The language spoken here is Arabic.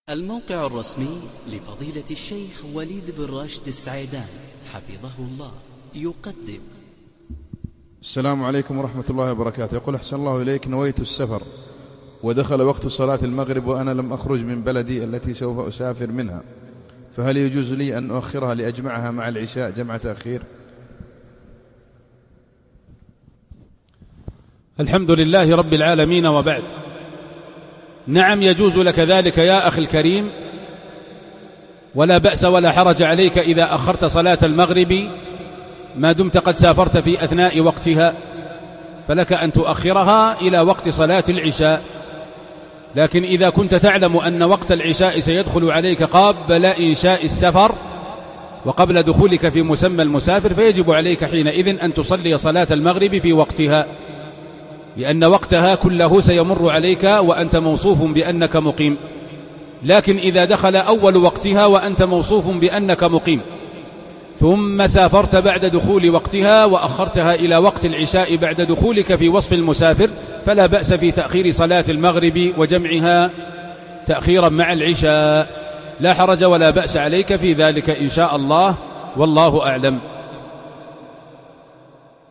الموقع الرسمي لفضيلة الشيخ وليد بن راشد السعيدان حفظه الله يقدم. السلام عليكم ورحمة الله وبركاته. يقول أحسن الله إليك، نويت السفر ودخل وقت صلاة المغرب وأنا لم أخرج من بلدي التي سوف أسافر منها، فهل يجوز لي أن أؤخرها لأجمعها مع العشاء جمع تأخير؟ الحمد لله رب العالمين، وبعد. نعم، يجوز لك ذلك يا أخي الكريم، ولا بأس ولا حرج عليك إذا أخرت صلاة المغرب ما دمت قد سافرت في أثناء وقتها، فلك أن تؤخرها إلى وقت صلاة العشاء. لكن إذا كنت تعلم أن وقت العشاء سيدخل عليك قبل إنشاء السفر وقبل دخولك في مسمى المسافر، فيجب عليك حينئذ أن تصلي صلاة المغرب في وقتها، لأن وقتها كله سيمر عليك وأنت موصوف بأنك مقيم. لكن إذا دخل أول وقتها وأنت موصوف بأنك مقيم ثم سافرت بعد دخول وقتها وأخرتها إلى وقت العشاء بعد دخولك في وصف المسافر، فلا بأس في تأخير صلاة المغرب وجمعها تأخيرا مع العشاء، لا حرج ولا بأس عليك في ذلك إن شاء الله، والله أعلم.